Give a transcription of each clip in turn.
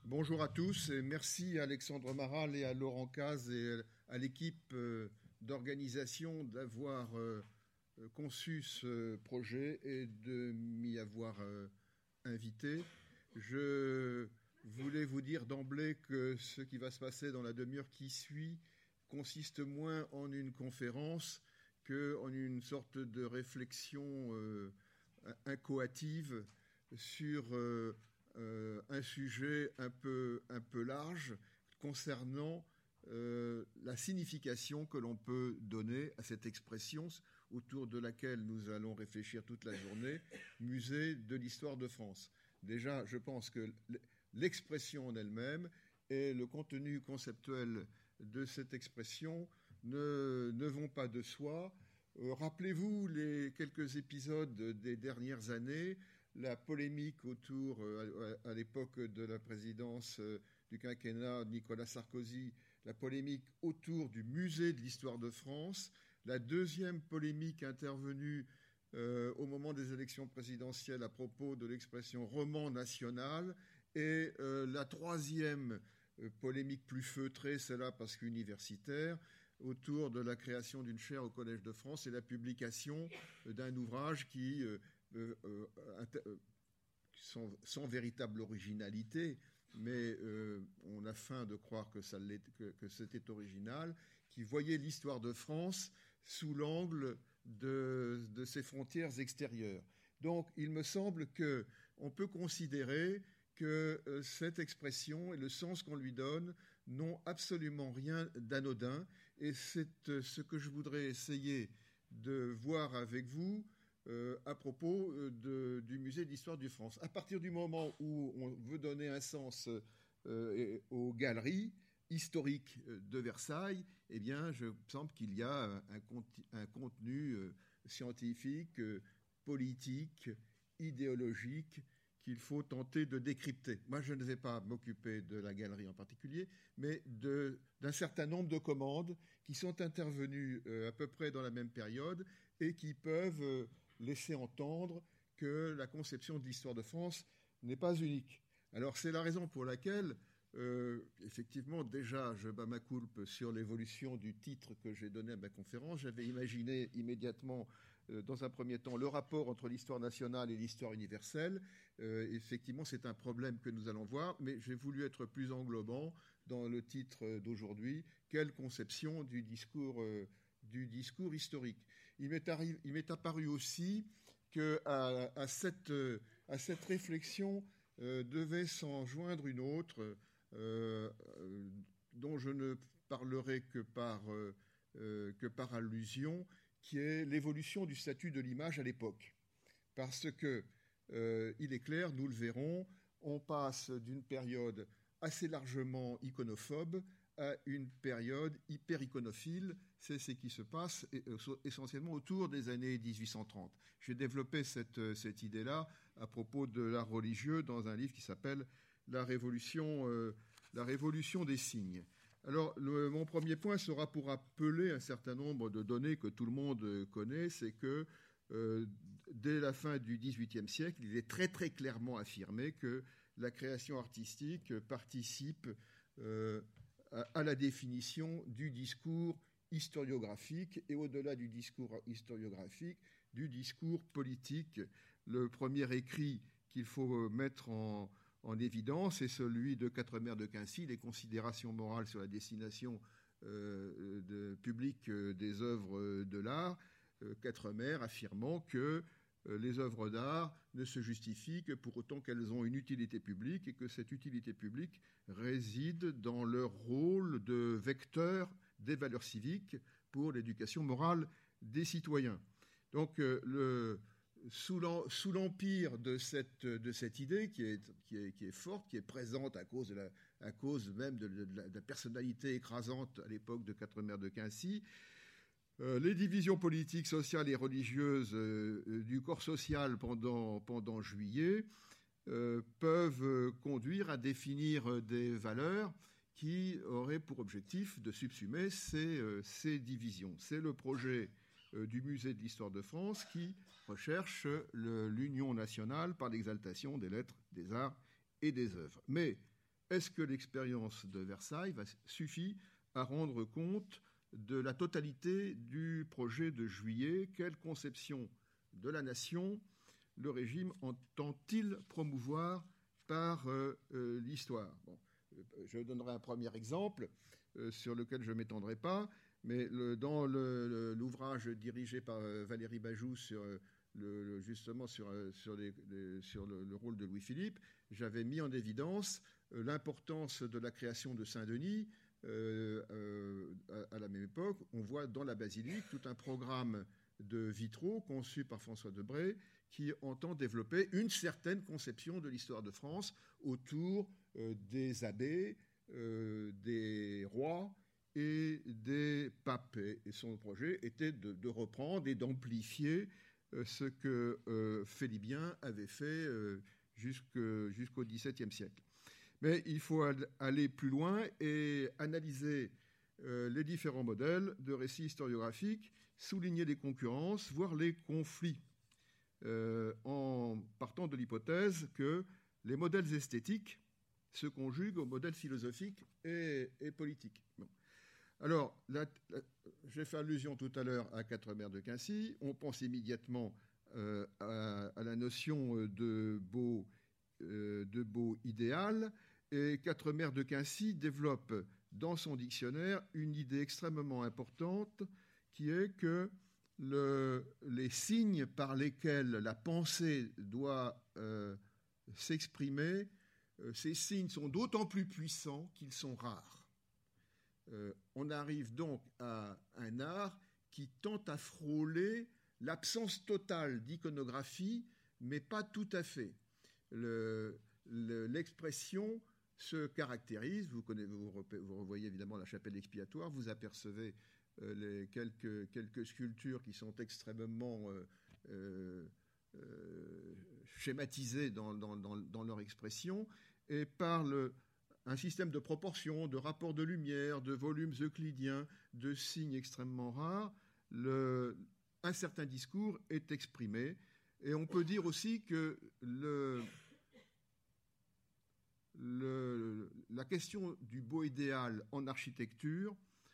Bonjour à tous et merci à Alexandre Maral et à Laurent Cazes et à l'équipe d'organisation d'avoir conçu ce projet et de m'y avoir invité. Je voulais vous dire d'emblée que ce qui va se passer dans la demi-heure qui suit consiste moins en une conférence qu'en une sorte de réflexion incoative sur un sujet un peu large concernant la signification que l'on peut donner à cette expression autour de laquelle nous allons réfléchir toute la journée, musée de l'histoire de France. Déjà, je pense que l'expression en elle-même et le contenu conceptuel de cette expression ne vont pas de soi. Rappelez-vous les quelques épisodes des dernières années, la polémique autour, à l'époque de la présidence du quinquennat Nicolas Sarkozy, la polémique autour du musée de l'histoire de France, la deuxième polémique intervenue au moment des élections présidentielles à propos de l'expression roman national, et la troisième polémique plus feutrée, celle-là parce qu'universitaire, autour de la création d'une chaire au Collège de France et la publication d'un ouvrage qui, sans véritable originalité, mais on a faim de croire que c'était original, qui voyait l'histoire de France sous l'angle de ses frontières extérieures. Donc, il me semble qu'on peut considérer que cette expression et le sens qu'on lui donne n'ont absolument rien d'anodin. Et c'est ce que je voudrais essayer de voir avec vous à propos du musée d'histoire de France. À partir du moment où on veut donner un sens aux galeries historiques de Versailles, eh bien, je semble qu'il y a un contenu scientifique, politique, idéologique, qu'il faut tenter de décrypter. Moi, je ne vais pas m'occuper de la galerie en particulier, mais d'un certain nombre de commandes qui sont intervenues à peu près dans la même période et qui peuvent laisser entendre que la conception de l'histoire de France n'est pas unique. Alors, c'est la raison pour laquelle, effectivement, déjà, je bats ma coulpe sur l'évolution du titre que j'ai donné à ma conférence. J'avais imaginé immédiatement, dans un premier temps, le rapport entre l'histoire nationale et l'histoire universelle. Effectivement, c'est un problème que nous allons voir, mais j'ai voulu être plus englobant dans le titre d'aujourd'hui. Quelle conception du discours historique. Il m'est apparu aussi qu'à cette réflexion devait s'en joindre une autre dont je ne parlerai que par allusion, qui est l'évolution du statut de l'image à l'époque. Parce que, il est clair, nous le verrons, on passe d'une période assez largement iconophobe à une période hyper-iconophile. C'est ce qui se passe essentiellement autour des années 1830. J'ai développé cette idée-là à propos de l'art religieux dans un livre qui s'appelle La Révolution des signes. Alors, mon premier point sera pour rappeler un certain nombre de données que tout le monde connaît. C'est que dès la fin du XVIIIe siècle, il est très très clairement affirmé que la création artistique participe à la définition du discours historiographique et au-delà du discours historiographique, du discours politique. Le premier écrit qu'il faut mettre en évidence est celui de Quatremer de Quincy, Les considérations morales sur la destination publique des œuvres de l'art. Quatremer affirmant que les œuvres d'art ne se justifient que pour autant qu'elles ont une utilité publique et que cette utilité publique réside dans leur rôle de vecteur des valeurs civiques pour l'éducation morale des citoyens. Donc, sous l'empire de cette idée qui est forte, qui est présente à cause même de la personnalité écrasante à l'époque de Quatremer de Quincy, les divisions politiques, sociales et religieuses du corps social pendant juillet peuvent conduire à définir des valeurs qui auraient pour objectif de subsumer ces divisions. C'est le projet du musée de l'histoire de France qui recherche l'union nationale par l'exaltation des lettres, des arts et des œuvres. Mais est-ce que l'expérience de Versailles suffit à rendre compte de la totalité du projet de Juillet? Quelle conception de la nation le régime entend-il promouvoir par l'histoire? Bon, je donnerai un premier exemple sur lequel je ne m'étendrai pas, mais dans l'ouvrage dirigé par Valérie Bajoux justement sur le rôle de Louis-Philippe, j'avais mis en évidence l'importance de la création de Saint-Denis à la même époque. On voit dans la basilique tout un programme de vitraux conçu par François Debré qui entend développer une certaine conception de l'histoire de France autour des abbés, des rois et des papes. Et son projet était de reprendre et d'amplifier ce que Félibien avait fait jusqu'au XVIIe siècle. Mais il faut aller plus loin et analyser les différents modèles de récits historiographiques, souligner les concurrences, voire les conflits, en partant de l'hypothèse que les modèles esthétiques se conjuguent aux modèles philosophiques et politiques. Bon. Alors, j'ai fait allusion tout à l'heure à Quatremer de Quincy. On pense immédiatement à la notion de beau idéal. Et Quatremer de Quincy développe dans son dictionnaire une idée extrêmement importante qui est que les signes par lesquels la pensée doit s'exprimer, ces signes sont d'autant plus puissants qu'ils sont rares. On arrive donc à un art qui tente à frôler l'absence totale d'iconographie, mais pas tout à fait. L'expression se caractérise, vous revoyez évidemment la chapelle expiatoire, vous apercevez les quelques sculptures qui sont extrêmement schématisées dans leur expression, et par un système de proportions, de rapports de lumière, de volumes euclidiens, de signes extrêmement rares, un certain discours est exprimé. Et on peut dire aussi que la question du beau idéal en architecture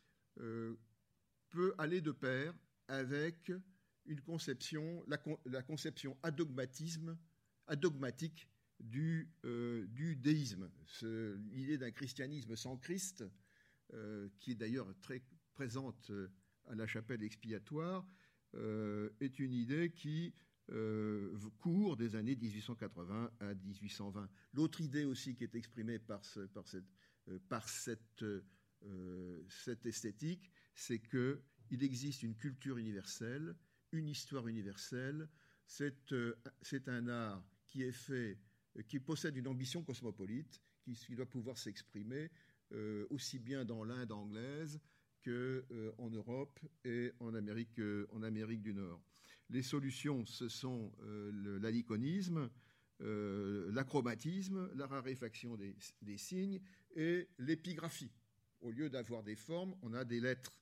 peut aller de pair avec une conception, la conception adogmatique du déisme. L'idée d'un christianisme sans Christ, qui est d'ailleurs très présente à la chapelle expiatoire, est une idée qui court des années 1880 à 1820. L'autre idée aussi qui est exprimée par cette esthétique, c'est qu'il existe une culture universelle, une histoire universelle. C'est un art qui possède une ambition cosmopolite, qui doit pouvoir s'exprimer aussi bien dans l'Inde anglaise qu'en Europe et en Amérique du Nord. Les solutions, ce sont l'aniconisme, l'achromatisme, la raréfaction des signes et l'épigraphie. Au lieu d'avoir des formes, on a des lettres.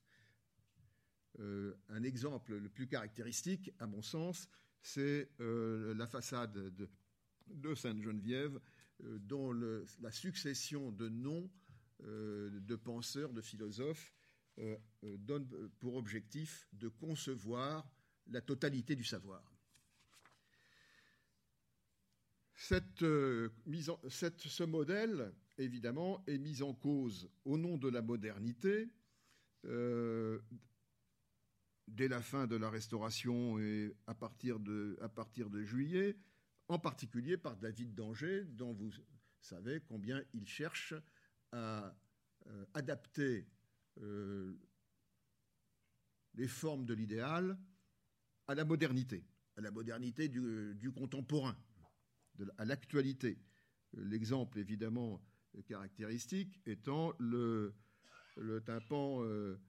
Un exemple le plus caractéristique, à mon sens, c'est la façade de Sainte-Geneviève, dont la succession de noms de penseurs, de philosophes, donne pour objectif de concevoir la totalité du savoir. Ce modèle, évidemment, est mis en cause au nom de la modernité dès la fin de la Restauration et à partir de Juillet, en particulier par David d'Angers, dont vous savez combien il cherche à adapter les formes de l'idéal à la modernité du contemporain, à l'actualité. L'exemple évidemment caractéristique étant le tympan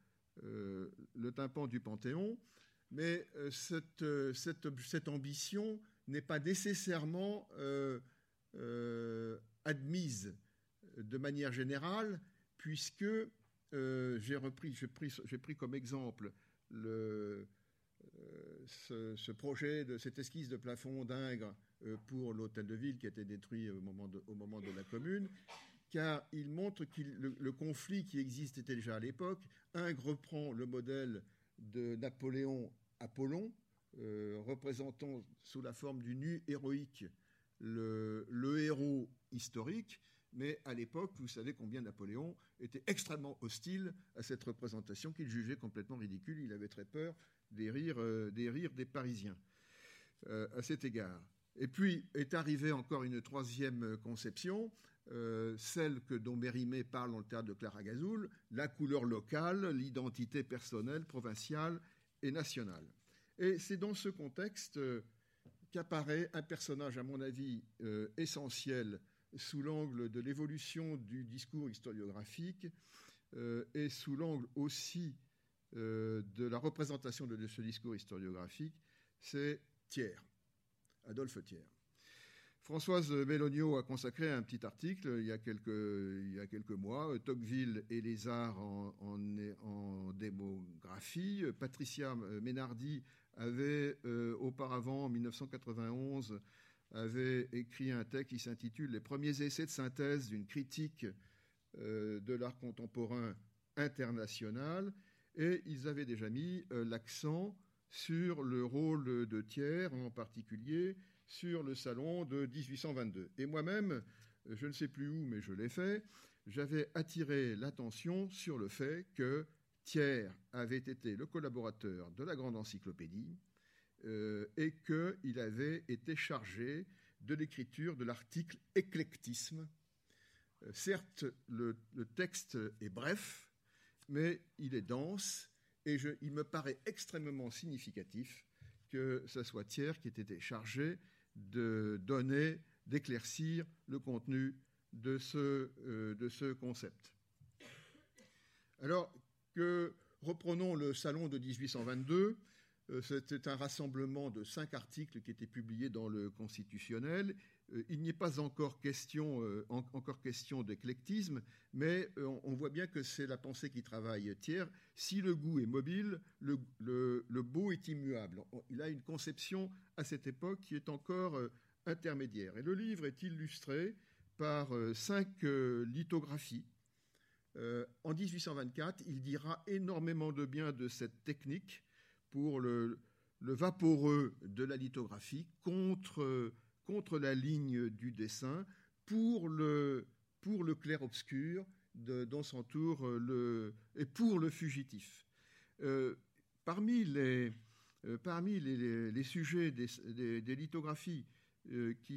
du Panthéon, mais cette ambition n'est pas nécessairement admise de manière générale, puisque j'ai pris comme exemple ce projet, cette esquisse de plafond d'Ingres pour l'hôtel de ville qui a été détruit au moment de la Commune, car il montre que le conflit qui existait déjà à l'époque. Ingres reprend le modèle de Napoléon Apollon, représentant sous la forme du nu héroïque le héros historique, mais à l'époque, vous savez combien Napoléon était extrêmement hostile à cette représentation qu'il jugeait complètement ridicule. Il avait très peur des rires des Parisiens à cet égard. Et puis est arrivée encore une troisième conception, celle dont Mérimée parle dans le théâtre de Clara Gazzoul, la couleur locale, l'identité personnelle, provinciale et nationale. Et c'est dans ce contexte qu'apparaît un personnage, à mon avis, essentiel sous l'angle de l'évolution du discours historiographique et sous l'angle aussi de la représentation de ce discours historiographique, c'est Thiers, Adolphe Thiers. Françoise Bellogno a consacré un petit article il y a quelques mois, Tocqueville et les arts en démographie. Patricia Ménardi avait auparavant, en 1991, avait écrit un texte qui s'intitule « Les premiers essais de synthèse d'une critique de l'art contemporain international ». Et ils avaient déjà mis l'accent sur le rôle de Thiers, en particulier sur le salon de 1822. Et moi-même, je ne sais plus où, mais je l'ai fait, j'avais attiré l'attention sur le fait que Thiers avait été le collaborateur de la Grande Encyclopédie et qu'il avait été chargé de l'écriture de l'article « Éclectisme ». Certes, le texte est bref, mais il est dense et il me paraît extrêmement significatif que ce soit Thiers qui ait été chargé de donner, d'éclaircir le contenu de ce concept. Alors que reprenons le salon de 1822, c'était un rassemblement de 5 articles qui étaient publiés dans le Constitutionnel. Il n'y est pas encore question d'éclectisme, mais on voit bien que c'est la pensée qui travaille Thiers. Si le goût est mobile, le beau est immuable. Il a une conception à cette époque qui est encore intermédiaire. Et le livre est illustré par 5 lithographies. En 1824, il dira énormément de bien de cette technique pour le vaporeux de la lithographie contre la ligne du dessin, pour le clair-obscur dont s'entoure et pour le fugitif. Parmi les sujets des lithographies qui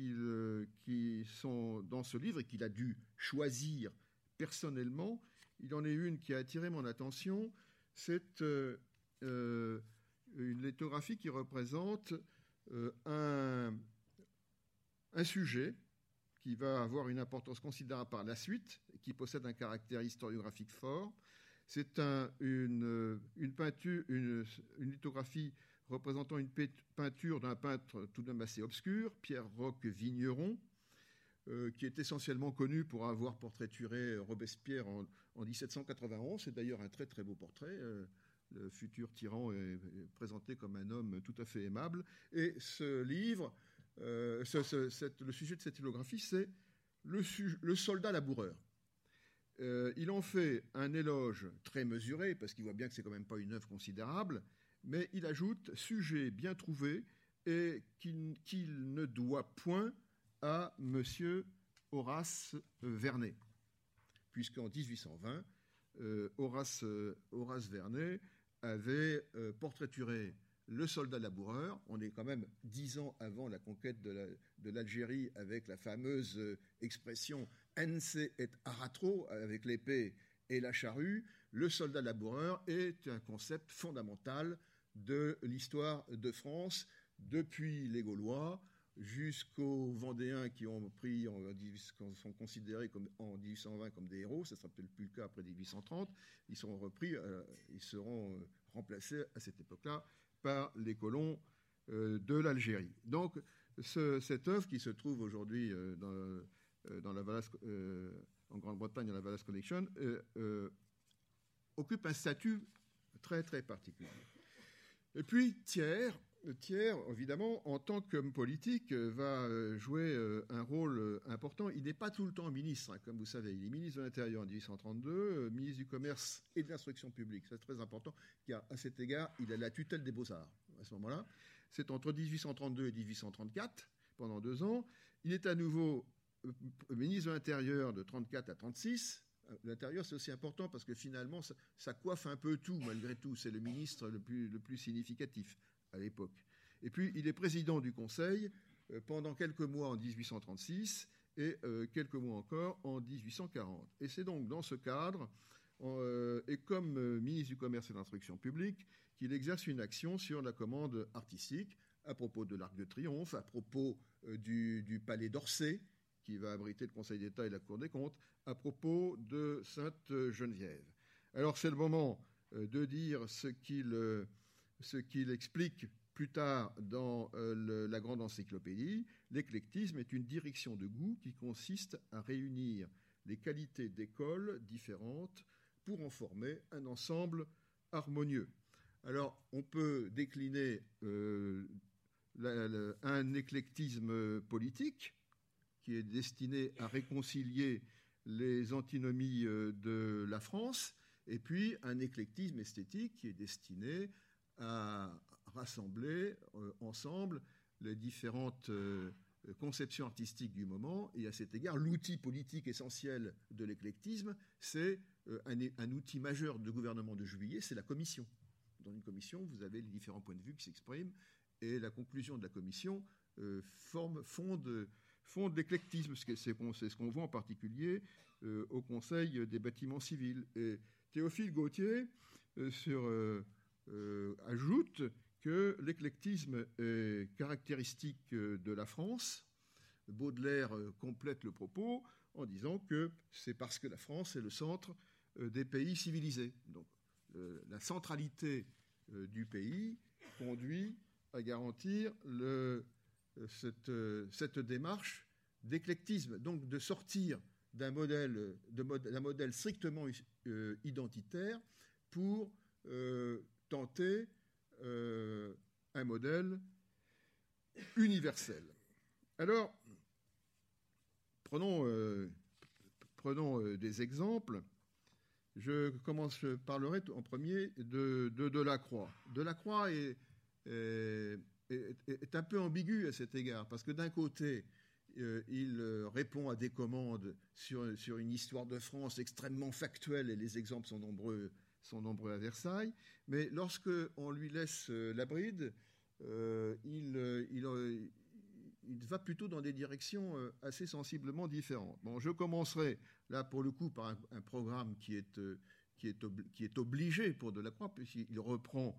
sont dans ce livre et qu'il a dû choisir personnellement, il y en a une qui a attiré mon attention, c'est une lithographie qui représente un sujet qui va avoir une importance considérable par la suite, qui possède un caractère historiographique fort. C'est une lithographie représentant une peinture d'un peintre tout de même assez obscur, Pierre Roch Vigneron, qui est essentiellement connu pour avoir portraituré Robespierre en 1791. C'est d'ailleurs un très très beau portrait. Le futur tyran est présenté comme un homme tout à fait aimable. Et ce livre, le sujet de cette lithographie, c'est le soldat laboureur. Il en fait un éloge très mesuré, parce qu'il voit bien que c'est quand même pas une œuvre considérable, mais il ajoute « sujet bien trouvé et qu'il ne doit point à M. Horace Vernet », puisqu'en 1820, Horace Vernet avait portraituré le soldat laboureur. On est quand même 10 ans avant la conquête de l'Algérie avec la fameuse expression « ense et aratro » avec l'épée et la charrue. Le soldat laboureur est un concept fondamental de l'histoire de France, depuis les Gaulois jusqu'aux Vendéens qui sont considérés en 1820 comme des héros. Ça ne sera peut-être plus le cas après 1830. Ils seront remplacés à cette époque-là par les colons de l'Algérie. Donc, cette œuvre qui se trouve aujourd'hui dans la Wallace, en Grande-Bretagne, dans la Wallace Collection, occupe un statut très, très particulier. Et puis, Thiers, Thiers, évidemment, en tant qu'homme politique, va jouer un rôle important. Il n'est pas tout le temps ministre, hein, comme vous savez. Il est ministre de l'Intérieur en 1832, ministre du Commerce et de l'Instruction publique. C'est très important, car à cet égard, il a la tutelle des Beaux-Arts à ce moment-là. C'est entre 1832 et 1834, pendant 2 ans. Il est à nouveau ministre de l'Intérieur de 34 à 36. L'Intérieur, c'est aussi important parce que finalement, ça coiffe un peu tout, malgré tout. C'est le ministre le plus significatif à l'époque. Et puis, il est président du Conseil pendant quelques mois en 1836 et quelques mois encore en 1840. Et c'est donc dans ce cadre, et comme ministre du Commerce et de l'Instruction publique, qu'il exerce une action sur la commande artistique à propos de l'Arc de Triomphe, à propos du Palais d'Orsay, qui va abriter le Conseil d'État et la Cour des comptes, à propos de Sainte-Geneviève. Alors, c'est le moment de dire ce qu'il explique plus tard dans la grande encyclopédie. L'éclectisme est une direction de goût qui consiste à réunir les qualités d'écoles différentes pour en former un ensemble harmonieux. Alors, on peut décliner un éclectisme politique qui est destiné à réconcilier les antinomies de la France, et puis un éclectisme esthétique qui est destiné à rassembler ensemble les différentes conceptions artistiques du moment. Et à cet égard, l'outil politique essentiel de l'éclectisme, c'est un outil majeur de gouvernement de Juillet, c'est la commission. Dans une commission, vous avez les différents points de vue qui s'expriment, et la conclusion de la commission fonde l'éclectisme. C'est ce qu'on voit en particulier au Conseil des bâtiments civils. Et Théophile Gautier ajoute que l'éclectisme est caractéristique de la France. Baudelaire complète le propos en disant que c'est parce que la France est le centre des pays civilisés. Donc la centralité du pays conduit à garantir cette démarche d'éclectisme, donc de sortir d'un modèle strictement identitaire pour tenter un modèle universel. Alors, prenons des exemples. Je parlerai en premier de Delacroix. Delacroix est un peu ambigu à cet égard, parce que d'un côté, il répond à des commandes sur une histoire de France extrêmement factuelle, et les exemples sont nombreux à Versailles, mais lorsqu'on lui laisse la bride, il va plutôt dans des directions assez sensiblement différentes. Bon, je commencerai là pour le coup par un programme qui est obligé pour Delacroix, puisqu'il reprend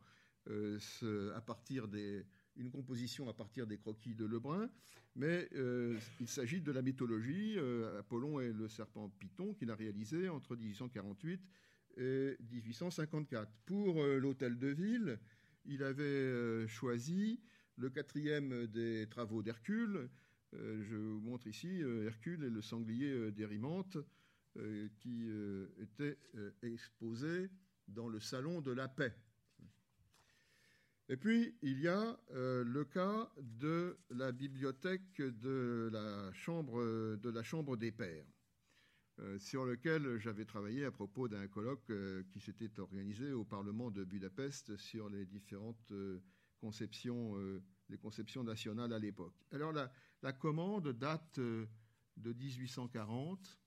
une composition à partir des croquis de Lebrun, mais il s'agit de la mythologie, Apollon et le serpent Python, qu'il a réalisé entre 1848 et 1854. Pour l'hôtel de ville, il avait choisi le 4e des travaux d'Hercule. Je vous montre ici Hercule et le sanglier d'Érimante, qui était exposé dans le salon de la paix. Et puis, il y a le cas de la bibliothèque de la chambre des pairs, sur lequel j'avais travaillé à propos d'un colloque qui s'était organisé au Parlement de Budapest sur les différentes conceptions nationales à l'époque. Alors, la commande date de 1840.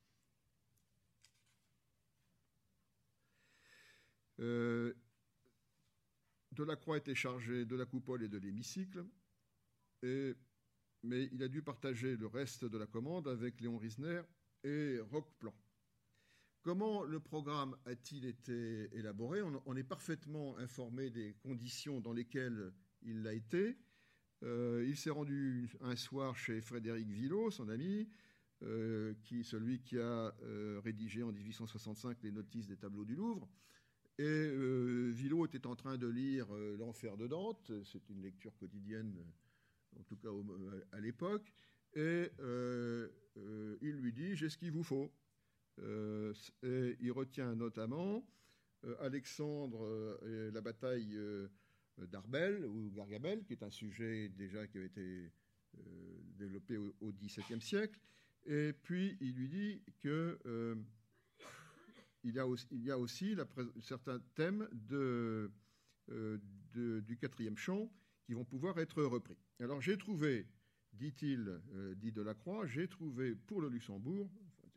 Delacroix était chargé de la coupole et de l'hémicycle, mais il a dû partager le reste de la commande avec Léon Risner et Roqueplan. Comment le programme a-t-il été élaboré ? On est parfaitement informé des conditions dans lesquelles il l'a été. Il s'est rendu un soir chez Frédéric Villot, son ami, celui qui a rédigé en 1865 les notices des tableaux du Louvre. Et Villot était en train de lire L'Enfer de Dante, c'est une lecture quotidienne, en tout cas à l'époque, et il lui dit « j'ai ce qu'il vous faut ». Et il retient notamment Alexandre et la bataille d'Arbel ou Gargamel, qui est un sujet déjà qui avait été développé au XVIIe siècle. Et puis, il lui dit que il y a aussi certains thèmes du quatrième chant qui vont pouvoir être repris. Alors, j'ai trouvé, dit-il, dit Delacroix, j'ai trouvé pour le Luxembourg,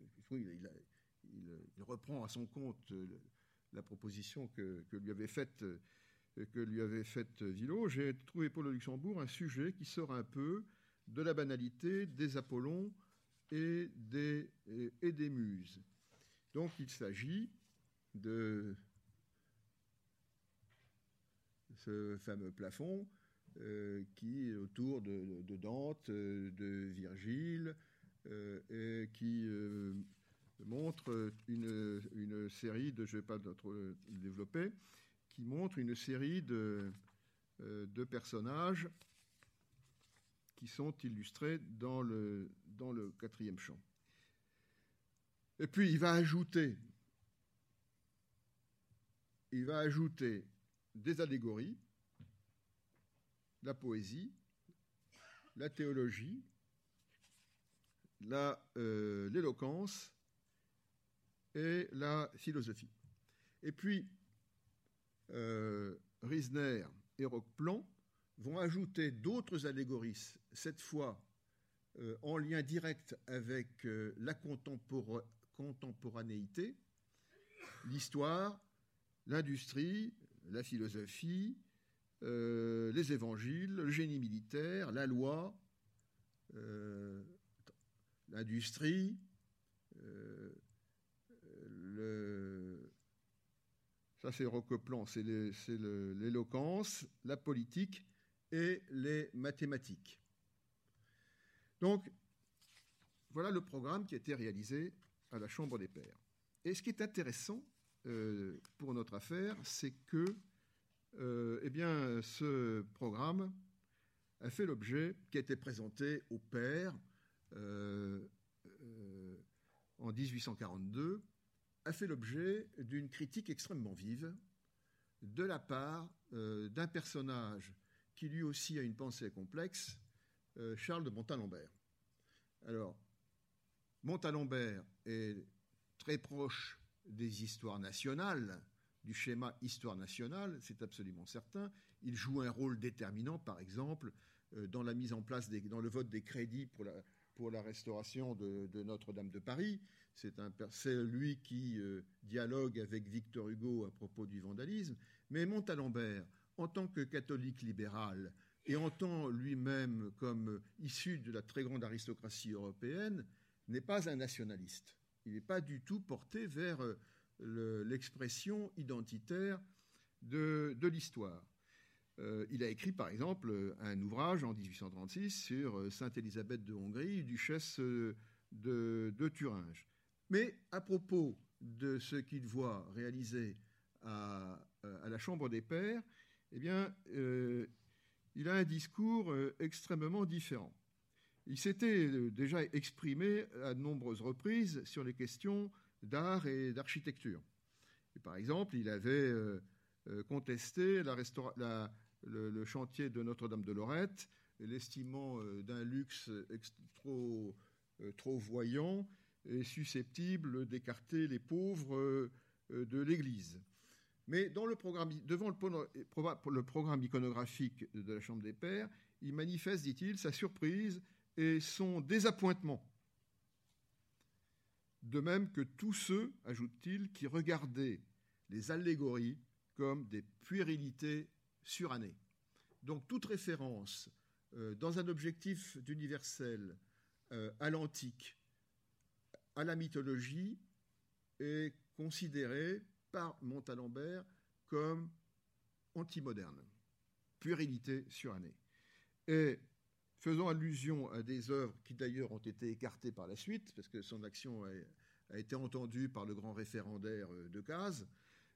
il reprend à son compte la proposition que lui avait faite Villot, j'ai trouvé pour le Luxembourg un sujet qui sort un peu de la banalité des Apollons et des muses. Donc il s'agit de ce fameux plafond qui est autour de Dante, de Virgile, et qui montre une série de, je ne vais pas trop le développer, qui montre une série de personnages qui sont illustrés dans le quatrième chant. Et puis il va ajouter des allégories, la poésie, la théologie, l'éloquence et la philosophie. Et puis, Riesner et Roqueplan vont ajouter d'autres allégories, cette fois en lien direct avec la contemporanéité, l'histoire, l'industrie, la philosophie, les évangiles, le génie militaire, la loi, l'industrie, ça c'est Roqueplan, c'est l'éloquence, la politique et les mathématiques. Donc, voilà le programme qui a été réalisé à la Chambre des Pairs. Et ce qui est intéressant pour notre affaire, c'est que ce programme a fait l'objet, qui a été présenté aux pairs en 1842, a fait l'objet d'une critique extrêmement vive de la part d'un personnage qui lui aussi a une pensée complexe, Charles de Montalembert. Alors, Montalembert est très proche des histoires nationales, du schéma histoire nationale, c'est absolument certain. Il joue un rôle déterminant, par exemple, dans la mise en place, dans le vote des crédits pour la restauration de Notre-Dame de Paris. C'est lui qui dialogue avec Victor Hugo à propos du vandalisme. Mais Montalembert, en tant que catholique libéral et en tant lui-même comme issu de la très grande aristocratie européenne, n'est pas un nationaliste. Il n'est pas du tout porté vers l'expression identitaire de l'histoire. Il a écrit, par exemple, un ouvrage en 1836 sur Sainte Élisabeth de Hongrie, duchesse de Thuringe. Mais à propos de ce qu'il voit réalisé à la Chambre des Pairs, eh bien, il a un discours extrêmement différent. Il s'était déjà exprimé à de nombreuses reprises sur les questions d'art et d'architecture. Et par exemple, il avait contesté le chantier de Notre-Dame de Lorette, l'estimant d'un luxe trop voyant et susceptible d'écarter les pauvres de l'Église. Mais devant le programme iconographique de la Chambre des Pairs, il manifeste, dit-il, sa surprise et son désappointement. De même que tous ceux, ajoute-t-il, qui regardaient les allégories comme des puérilités surannées. Donc toute référence dans un objectif d'universel à l'antique, à la mythologie, est considérée par Montalembert comme antimoderne, puérilité surannée. Et faisant allusion à des œuvres qui d'ailleurs ont été écartées par la suite, parce que son action a été entendue par le grand référendaire Decazes,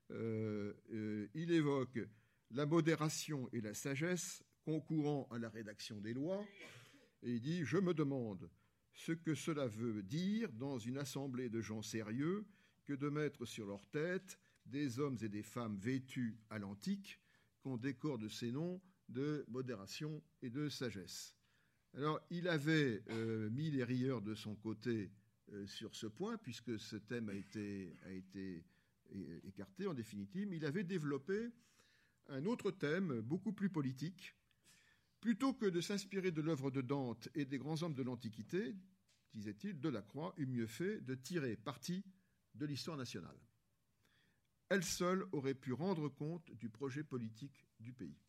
il évoque la modération et la sagesse concourant à la rédaction des lois, et il dit « Je me demande ce que cela veut dire dans une assemblée de gens sérieux que de mettre sur leur tête des hommes et des femmes vêtus à l'antique, qu'on décore de ses noms de modération et de sagesse. Alors, il avait mis les rieurs de son côté sur ce point, puisque ce thème a été écarté en définitive, mais il avait développé un autre thème beaucoup plus politique. Plutôt que de s'inspirer de l'œuvre de Dante et des grands hommes de l'Antiquité, disait-il, Delacroix eût mieux fait de tirer parti de l'histoire nationale. Elle seule aurait pu rendre compte du projet politique du pays.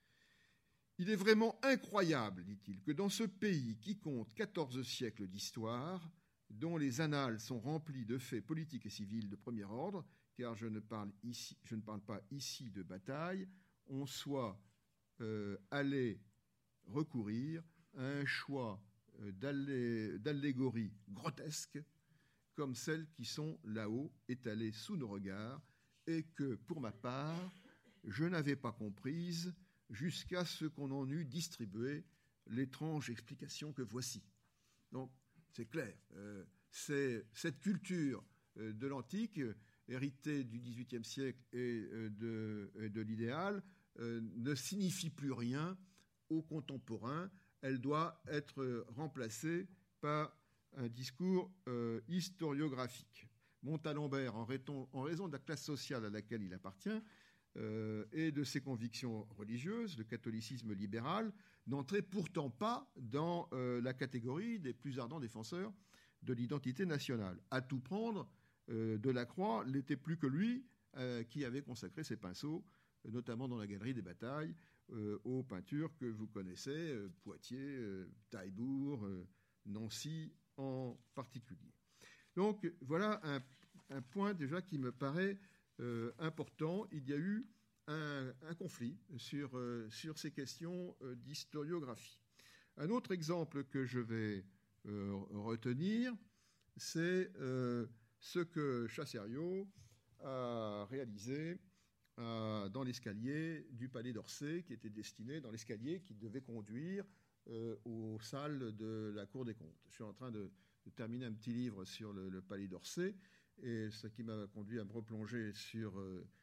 Il est vraiment incroyable, dit-il, que dans ce pays qui compte 14 siècles d'histoire, dont les annales sont remplies de faits politiques et civils de premier ordre, car je ne parle pas ici de bataille, on soit allé recourir à un choix d'allégories grotesques comme celles qui sont là-haut étalées sous nos regards et que, pour ma part, je n'avais pas comprises jusqu'à ce qu'on en eût distribué l'étrange explication que voici. Donc, c'est clair, c'est cette culture de l'antique, héritée du XVIIIe siècle et de l'idéal, ne signifie plus rien aux contemporains. Elle doit être remplacée par un discours historiographique. Montalembert, en raison de la classe sociale à laquelle il appartient et de ses convictions religieuses, le catholicisme libéral, n'entrait pourtant pas dans la catégorie des plus ardents défenseurs de l'identité nationale. À tout prendre, Delacroix n'était plus que lui qui avait consacré ses pinceaux, notamment dans la galerie des batailles, aux peintures que vous connaissez, Poitiers, Taillebourg, Nancy en particulier. Donc voilà un point déjà qui me paraît important. Il y a eu un conflit sur ces questions d'historiographie. Un autre exemple que je vais retenir, c'est ce que Chassériau a réalisé dans l'escalier du Palais d'Orsay, qui était destiné dans l'escalier qui devait conduire aux salles de la Cour des comptes. Je suis en train de terminer un petit livre sur le Palais d'Orsay, et ce qui m'a conduit à me replonger sur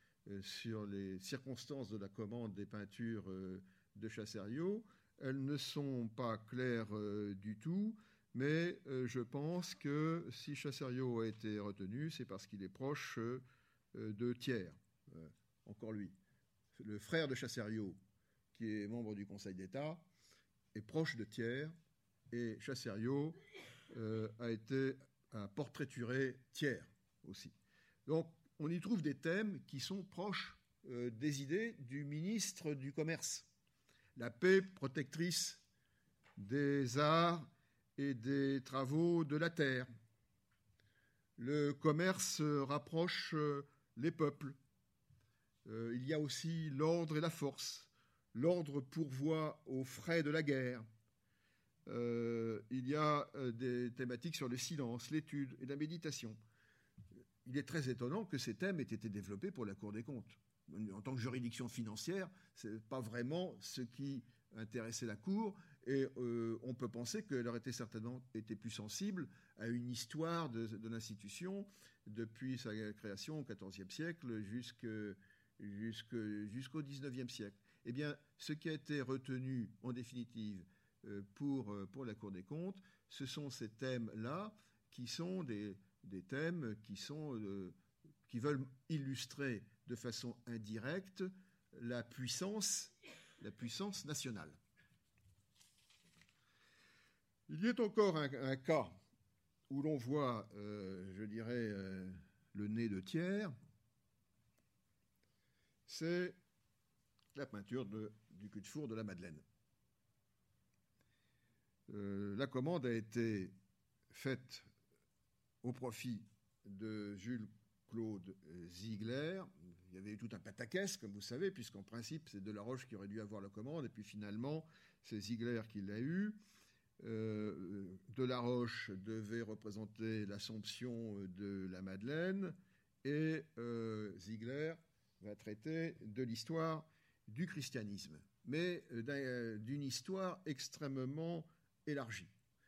les circonstances de la commande des peintures de Chassériau. Elles ne sont pas claires du tout, mais je pense que si Chassériau a été retenu, c'est parce qu'il est proche de Thiers. Encore lui. Le frère de Chassériau, qui est membre du Conseil d'État, est proche de Thiers, et Chassériau a portraituré Thiers aussi. Donc, on y trouve des thèmes qui sont proches des idées du ministre du Commerce. La paix protectrice des arts et des travaux de la terre. Le commerce rapproche les peuples. Il y a aussi l'ordre et la force. L'ordre pourvoit aux frais de la guerre. Il y a des thématiques sur le silence, l'étude et la méditation. Il est très étonnant que ces thèmes aient été développés pour la Cour des comptes. En tant que juridiction financière, ce n'est pas vraiment ce qui intéressait la Cour, et on peut penser qu'elle aurait certainement été plus sensible à une histoire de l'institution depuis sa création au XIVe siècle jusqu'au XIXe siècle. Eh bien, ce qui a été retenu en définitive pour la Cour des comptes, ce sont ces thèmes-là qui sont des thèmes qui veulent illustrer de façon indirecte la puissance nationale. Il y a encore un cas où l'on voit, je dirais, le nez de Thiers, c'est la peinture du cul de four de la Madeleine. La commande a été faite au profit de Jules-Claude Ziegler. Il y avait eu tout un pataquès, comme vous savez, puisqu'en principe, c'est Delaroche qui aurait dû avoir la commande, et puis finalement, c'est Ziegler qui l'a eu. Delaroche devait représenter l'Assomption de la Madeleine, et Ziegler va traiter de l'histoire du christianisme, mais d'une histoire extrêmement élargie.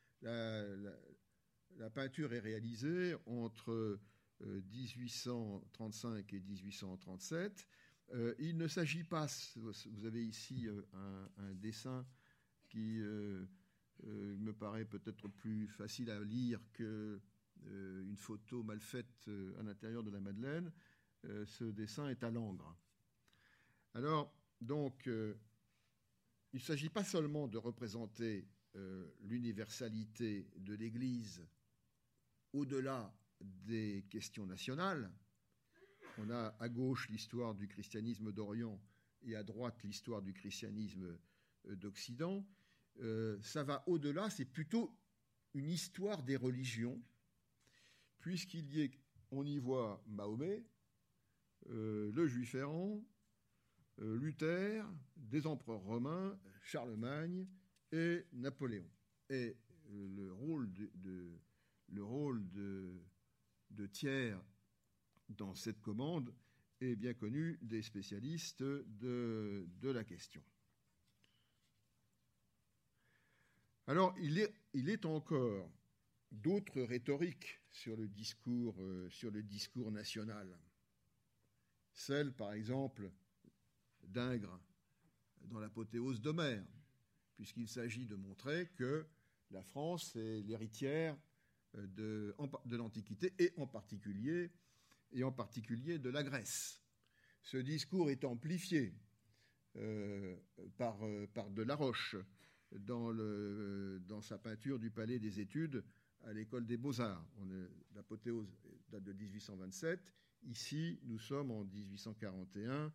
La peinture est réalisée entre 1835 et 1837. Il ne s'agit pas, vous avez ici un dessin qui me paraît peut-être plus facile à lire qu'une photo mal faite à l'intérieur de la Madeleine. Ce dessin est à Langres. Alors, donc, il ne s'agit pas seulement de représenter l'universalité de l'Église au-delà des questions nationales. On a à gauche l'histoire du christianisme d'Orient et à droite l'histoire du christianisme d'Occident. Ça va au-delà, c'est plutôt une histoire des religions, puisqu'on y voit Mahomet, le juif errant, Luther, des empereurs romains, Charlemagne et Napoléon. Et le rôle de tiers dans cette commande est bien connu des spécialistes de la question. Alors, il est encore d'autres rhétoriques sur le discours national. Celle, par exemple, d'Ingres dans l'apothéose d'Homère, puisqu'il s'agit de montrer que la France est l'héritière de l'Antiquité et en particulier de la Grèce. Ce discours est amplifié par de La Roche dans sa peinture du Palais des Études à l'École des Beaux-Arts. L'apothéose date de 1827. Ici, nous sommes en 1841,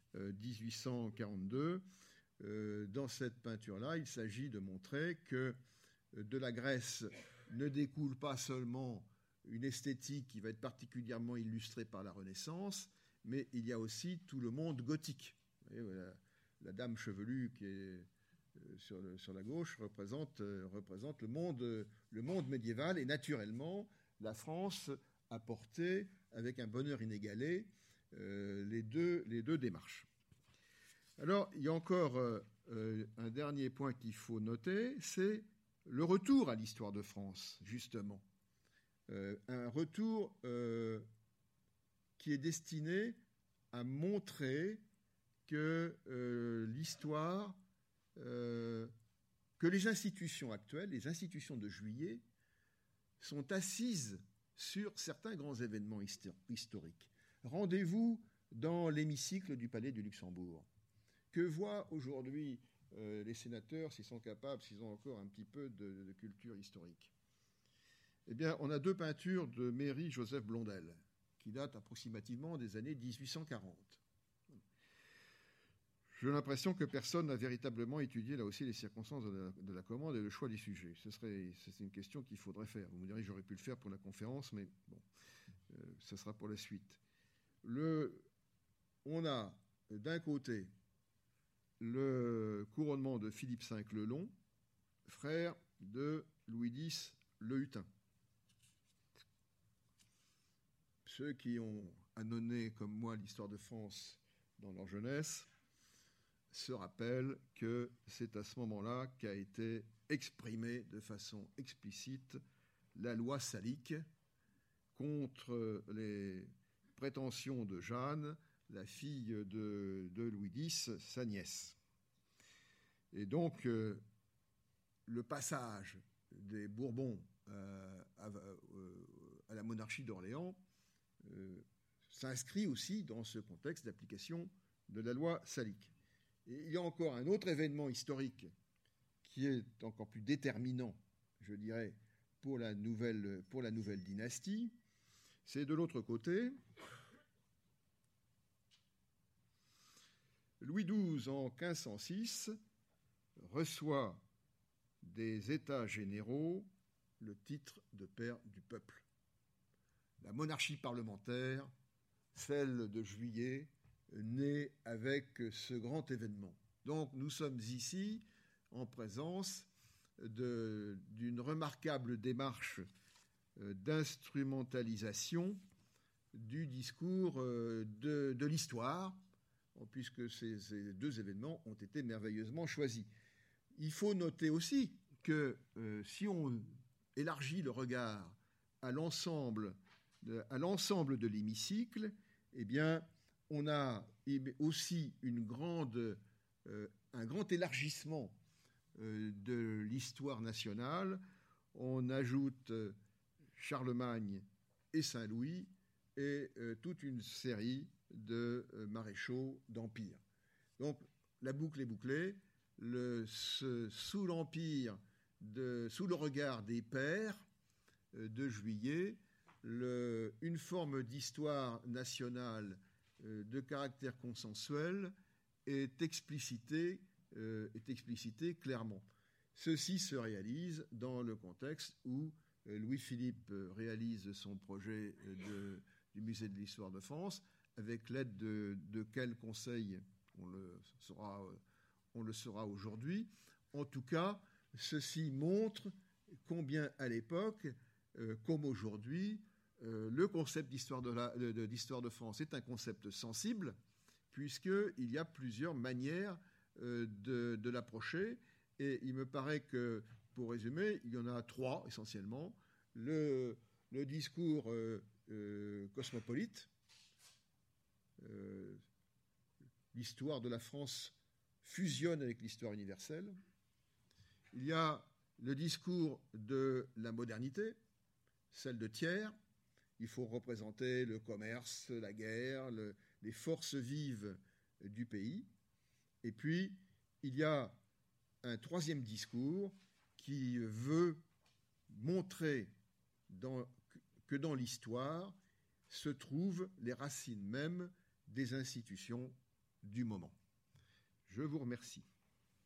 1842. Dans cette peinture-là, il s'agit de montrer que de la Grèce ne découle pas seulement une esthétique qui va être particulièrement illustrée par la Renaissance, mais il y a aussi tout le monde gothique. Vous voyez, la dame chevelue qui est sur la gauche représente le monde médiéval, et naturellement, la France a porté, avec un bonheur inégalé, les deux démarches. Alors, il y a encore un dernier point qu'il faut noter, c'est le retour à l'histoire de France, justement. Un retour qui est destiné à montrer que l'histoire, que les institutions actuelles, les institutions de Juillet, sont assises sur certains grands événements historiques. Rendez-vous dans l'hémicycle du Palais du Luxembourg. Que voient aujourd'hui les sénateurs, s'ils sont capables, s'ils ont encore un petit peu de culture historique? Eh bien, on a deux peintures de Méry-Joseph Blondel, qui datent approximativement des années 1840. J'ai l'impression que personne n'a véritablement étudié, là aussi, les circonstances de la commande et le choix des sujets. C'est une question qu'il faudrait faire. Vous me direz, j'aurais pu le faire pour la conférence, mais bon, ça sera pour la suite. On a, d'un côté, le couronnement de Philippe V le Long, frère de Louis X le Hutin. Ceux qui ont annonné, comme moi, l'histoire de France dans leur jeunesse se rappellent que c'est à ce moment-là qu'a été exprimée de façon explicite la loi salique contre les prétentions de Jeanne, la fille de Louis X, sa nièce. Et donc, le passage des Bourbons à la monarchie d'Orléans s'inscrit aussi dans ce contexte d'application de la loi salique. Et il y a encore un autre événement historique qui est encore plus déterminant, je dirais, pour la nouvelle dynastie. C'est de l'autre côté. Louis XII, en 1506, reçoit des États généraux le titre de père du peuple. La monarchie parlementaire, celle de Juillet, naît avec ce grand événement. Donc nous sommes ici en présence d'une remarquable démarche d'instrumentalisation du discours de l'histoire, puisque ces deux événements ont été merveilleusement choisis. Il faut noter aussi que si on élargit le regard à l'ensemble de l'hémicycle, eh bien, On a aussi un grand élargissement de l'histoire nationale. On ajoute Charlemagne et Saint-Louis et toute une série de maréchaux d'empire. Donc la boucle est bouclée. Sous l'Empire, sous le regard des pairs de Juillet, une forme d'histoire nationale de caractère consensuel est explicitée clairement. Ceci se réalise dans le contexte où Louis-Philippe réalise son projet du musée de l'histoire de France avec l'aide de quel conseil on le saura aujourd'hui. En tout cas, ceci montre combien à l'époque, comme aujourd'hui, le concept d'histoire de France est un concept sensible, puisqu'il y a plusieurs manières de l'approcher. Et il me paraît que, pour résumer, il y en a trois essentiellement. Le discours cosmopolite, l'histoire de la France fusionne avec l'histoire universelle. Il y a le discours de la modernité, celle de Thiers. Il faut représenter le commerce, la guerre, les forces vives du pays. Et puis, il y a un troisième discours qui veut montrer que dans l'histoire se trouvent les racines mêmes des institutions du moment. Je vous remercie.